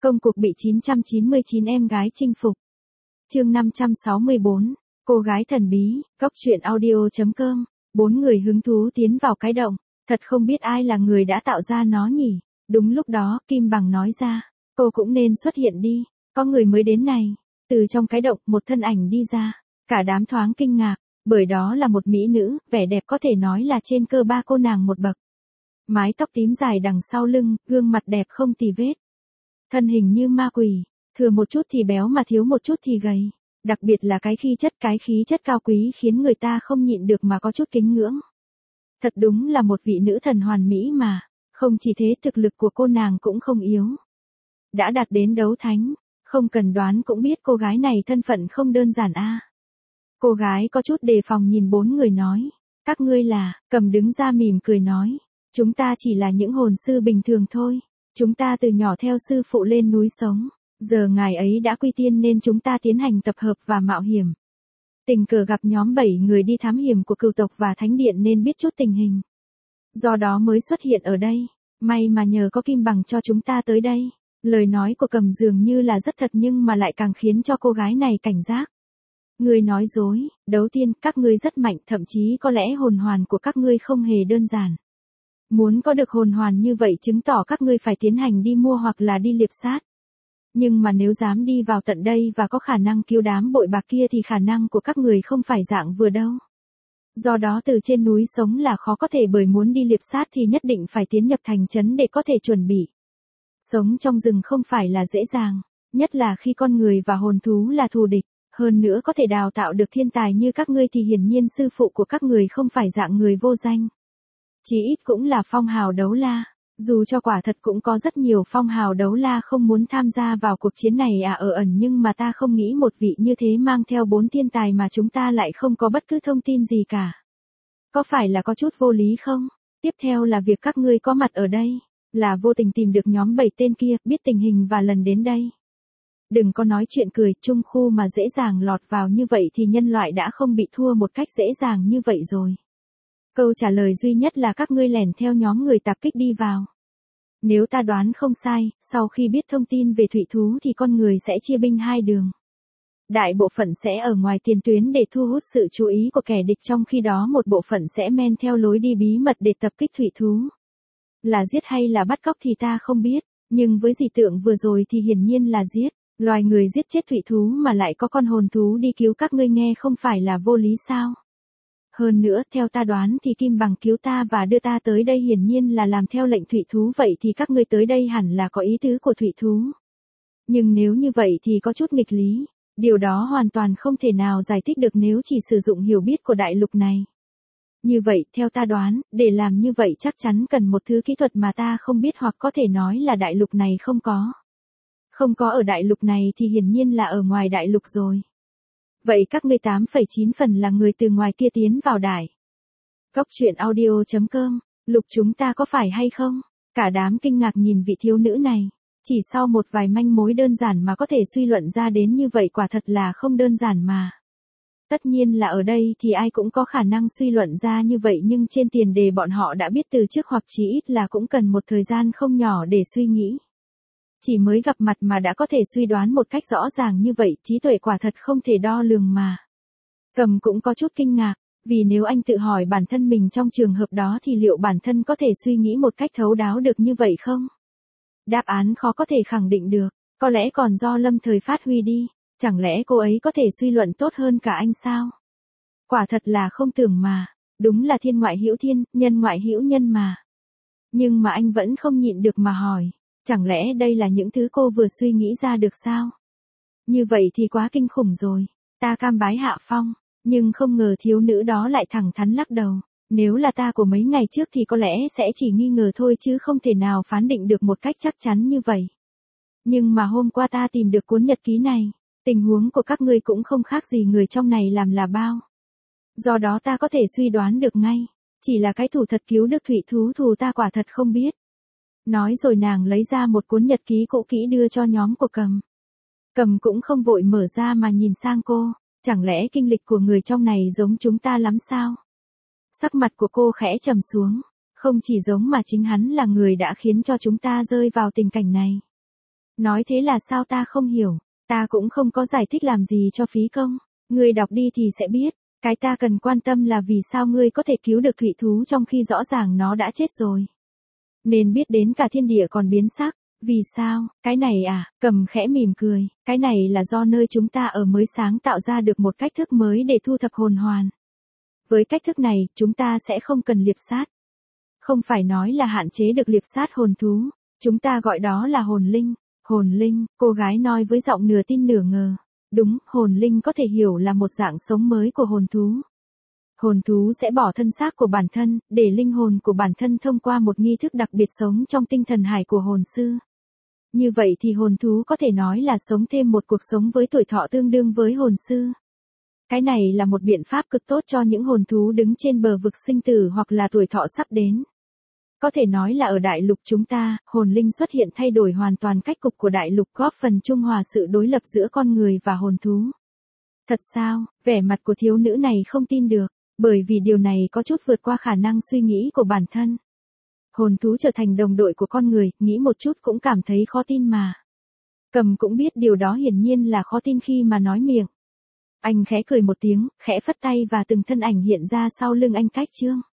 Công cuộc bị 999 em gái chinh phục. Chương 564, cô gái thần bí, góc truyện audio.com. 4 người hứng thú tiến vào cái động, thật không biết ai là người đã tạo ra nó nhỉ. Đúng lúc đó, Kim Bằng nói ra, cô cũng nên xuất hiện đi, có người mới đến này. Từ trong cái động, một thân ảnh đi ra, cả đám thoáng kinh ngạc, bởi đó là một mỹ nữ, vẻ đẹp có thể nói là trên cơ ba cô nàng một bậc. Mái tóc tím dài đằng sau lưng, gương mặt đẹp không tì vết. Thân hình như ma quỷ, thừa một chút thì béo mà thiếu một chút thì gầy. Đặc biệt là cái khí chất cao quý khiến người ta không nhịn được mà có chút kính ngưỡng. Thật đúng là một vị nữ thần hoàn mỹ mà, không chỉ thế thực lực của cô nàng cũng không yếu. Đã đạt đến đấu thánh, không cần đoán cũng biết cô gái này thân phận không đơn giản a. Cô gái có chút đề phòng nhìn 4 người nói, các ngươi là, Cầm đứng ra mỉm cười nói, chúng ta chỉ là những hồn sư bình thường thôi, chúng ta từ nhỏ theo sư phụ lên núi sống. Giờ ngài ấy đã quy tiên nên chúng ta tiến hành tập hợp và mạo hiểm. Tình cờ gặp nhóm 7 người đi thám hiểm của cửu tộc và thánh điện nên biết chút tình hình. Do đó mới xuất hiện ở đây. May mà nhờ có Kim Bằng cho chúng ta tới đây. Lời nói của Cầm dường như là rất thật nhưng mà lại càng khiến cho cô gái này cảnh giác. Ngươi nói dối, đấu tiên các ngươi rất mạnh, thậm chí có lẽ hồn hoàn của các ngươi không hề đơn giản. Muốn có được hồn hoàn như vậy chứng tỏ các ngươi phải tiến hành đi mua hoặc là đi liệp sát. Nhưng mà nếu dám đi vào tận đây và có khả năng cứu đám bội bạc kia thì khả năng của các người không phải dạng vừa đâu. Do đó từ trên núi sống là khó có thể, bởi muốn đi liệp sát thì nhất định phải tiến nhập thành trấn để có thể chuẩn bị. Sống trong rừng không phải là dễ dàng, nhất là khi con người và hồn thú là thù địch, hơn nữa có thể đào tạo được thiên tài như các ngươi thì hiển nhiên sư phụ của các người không phải dạng người vô danh. Chí ít cũng là phong hào đấu la. Dù cho quả thật cũng có rất nhiều phong hào đấu la không muốn tham gia vào cuộc chiến này ở ẩn, nhưng mà ta không nghĩ một vị như thế mang theo 4 thiên tài mà chúng ta lại không có bất cứ thông tin gì cả. Có phải là có chút vô lý không? Tiếp theo là việc các ngươi có mặt ở đây, là vô tình tìm được nhóm 7 tên kia, biết tình hình và lần đến đây. Đừng có nói chuyện cười, trung khu mà dễ dàng lọt vào như vậy thì nhân loại đã không bị thua một cách dễ dàng như vậy rồi. Câu trả lời duy nhất là các ngươi lẻn theo nhóm người tạp kích đi vào. Nếu ta đoán không sai, sau khi biết thông tin về thủy thú thì con người sẽ chia binh 2 đường. Đại bộ phận sẽ ở ngoài tiền tuyến để thu hút sự chú ý của kẻ địch, trong khi đó một bộ phận sẽ men theo lối đi bí mật để tập kích thủy thú. Là giết hay là bắt cóc thì ta không biết, nhưng với dị tượng vừa rồi thì hiển nhiên là giết. Loài người giết chết thủy thú mà lại có con hồn thú đi cứu các ngươi, nghe không phải là vô lý sao? Hơn nữa, theo ta đoán thì Kim Bằng cứu ta và đưa ta tới đây hiển nhiên là làm theo lệnh thủy thú, vậy thì các ngươi tới đây hẳn là có ý tứ của thủy thú. Nhưng nếu như vậy thì có chút nghịch lý, điều đó hoàn toàn không thể nào giải thích được nếu chỉ sử dụng hiểu biết của đại lục này. Như vậy, theo ta đoán, để làm như vậy chắc chắn cần một thứ kỹ thuật mà ta không biết, hoặc có thể nói là đại lục này không có. Không có ở đại lục này thì hiển nhiên là ở ngoài đại lục rồi. Vậy các ngươi 8,9 phần là người từ ngoài kia tiến vào đại. Góc truyện audio.com, lục chúng ta có phải hay không? Cả đám kinh ngạc nhìn vị thiếu nữ này. Chỉ sau một vài manh mối đơn giản mà có thể suy luận ra đến như vậy quả thật là không đơn giản mà. Tất nhiên là ở đây thì ai cũng có khả năng suy luận ra như vậy, nhưng trên tiền đề bọn họ đã biết từ trước, hoặc chí ít là cũng cần một thời gian không nhỏ để suy nghĩ. Chỉ mới gặp mặt mà đã có thể suy đoán một cách rõ ràng như vậy, trí tuệ quả thật không thể đo lường mà. Cầm cũng có chút kinh ngạc, vì nếu anh tự hỏi bản thân mình trong trường hợp đó thì liệu bản thân có thể suy nghĩ một cách thấu đáo được như vậy không? Đáp án khó có thể khẳng định được, có lẽ còn do lâm thời phát huy đi, chẳng lẽ cô ấy có thể suy luận tốt hơn cả anh sao? Quả thật là không tưởng mà, đúng là thiên ngoại hữu thiên, nhân ngoại hữu nhân mà. Nhưng mà anh vẫn không nhịn được mà hỏi. Chẳng lẽ đây là những thứ cô vừa suy nghĩ ra được sao? Như vậy thì quá kinh khủng rồi, ta cam bái hạ phong, nhưng không ngờ thiếu nữ đó lại thẳng thắn lắc đầu. Nếu là ta của mấy ngày trước thì có lẽ sẽ chỉ nghi ngờ thôi chứ không thể nào phán định được một cách chắc chắn như vậy. Nhưng mà hôm qua ta tìm được cuốn nhật ký này, tình huống của các ngươi cũng không khác gì người trong này làm là bao. Do đó ta có thể suy đoán được ngay, chỉ là cái thủ thật cứu được thủy thú thù ta quả thật không biết. Nói rồi nàng lấy ra một cuốn nhật ký cũ kỹ đưa cho nhóm của Cầm. Cầm cũng không vội mở ra mà nhìn sang cô, chẳng lẽ kinh lịch của người trong này giống chúng ta lắm sao? Sắc mặt của cô khẽ trầm xuống, không chỉ giống mà chính hắn là người đã khiến cho chúng ta rơi vào tình cảnh này. Nói thế là sao ta không hiểu, ta cũng không có giải thích làm gì cho phí công. Ngươi đọc đi thì sẽ biết, cái ta cần quan tâm là vì sao ngươi có thể cứu được thủy thú trong khi rõ ràng nó đã chết rồi. Nên biết đến cả thiên địa còn biến sắc. Vì sao, cái này à, Cầm khẽ mỉm cười, cái này là do nơi chúng ta ở mới sáng tạo ra được một cách thức mới để thu thập hồn hoàn. Với cách thức này, chúng ta sẽ không cần liệp sát. Không phải nói là hạn chế được liệp sát hồn thú, chúng ta gọi đó là hồn linh. Hồn linh, cô gái nói với giọng nửa tin nửa ngờ. Đúng, hồn linh có thể hiểu là một dạng sống mới của hồn thú. Hồn thú sẽ bỏ thân xác của bản thân, để linh hồn của bản thân thông qua một nghi thức đặc biệt sống trong tinh thần hải của hồn sư. Như vậy thì hồn thú có thể nói là sống thêm một cuộc sống với tuổi thọ tương đương với hồn sư. Cái này là một biện pháp cực tốt cho những hồn thú đứng trên bờ vực sinh tử hoặc là tuổi thọ sắp đến. Có thể nói là ở đại lục chúng ta, hồn linh xuất hiện thay đổi hoàn toàn cách cục của đại lục, góp phần trung hòa sự đối lập giữa con người và hồn thú. Thật sao? Vẻ mặt của thiếu nữ này không tin được, bởi vì điều này có chút vượt qua khả năng suy nghĩ của bản thân. Hồn thú trở thành đồng đội của con người, nghĩ một chút cũng cảm thấy khó tin mà. Cầm cũng biết điều đó hiển nhiên là khó tin khi mà nói miệng. Anh khẽ cười một tiếng, khẽ phất tay và từng thân ảnh hiện ra sau lưng anh cách chương.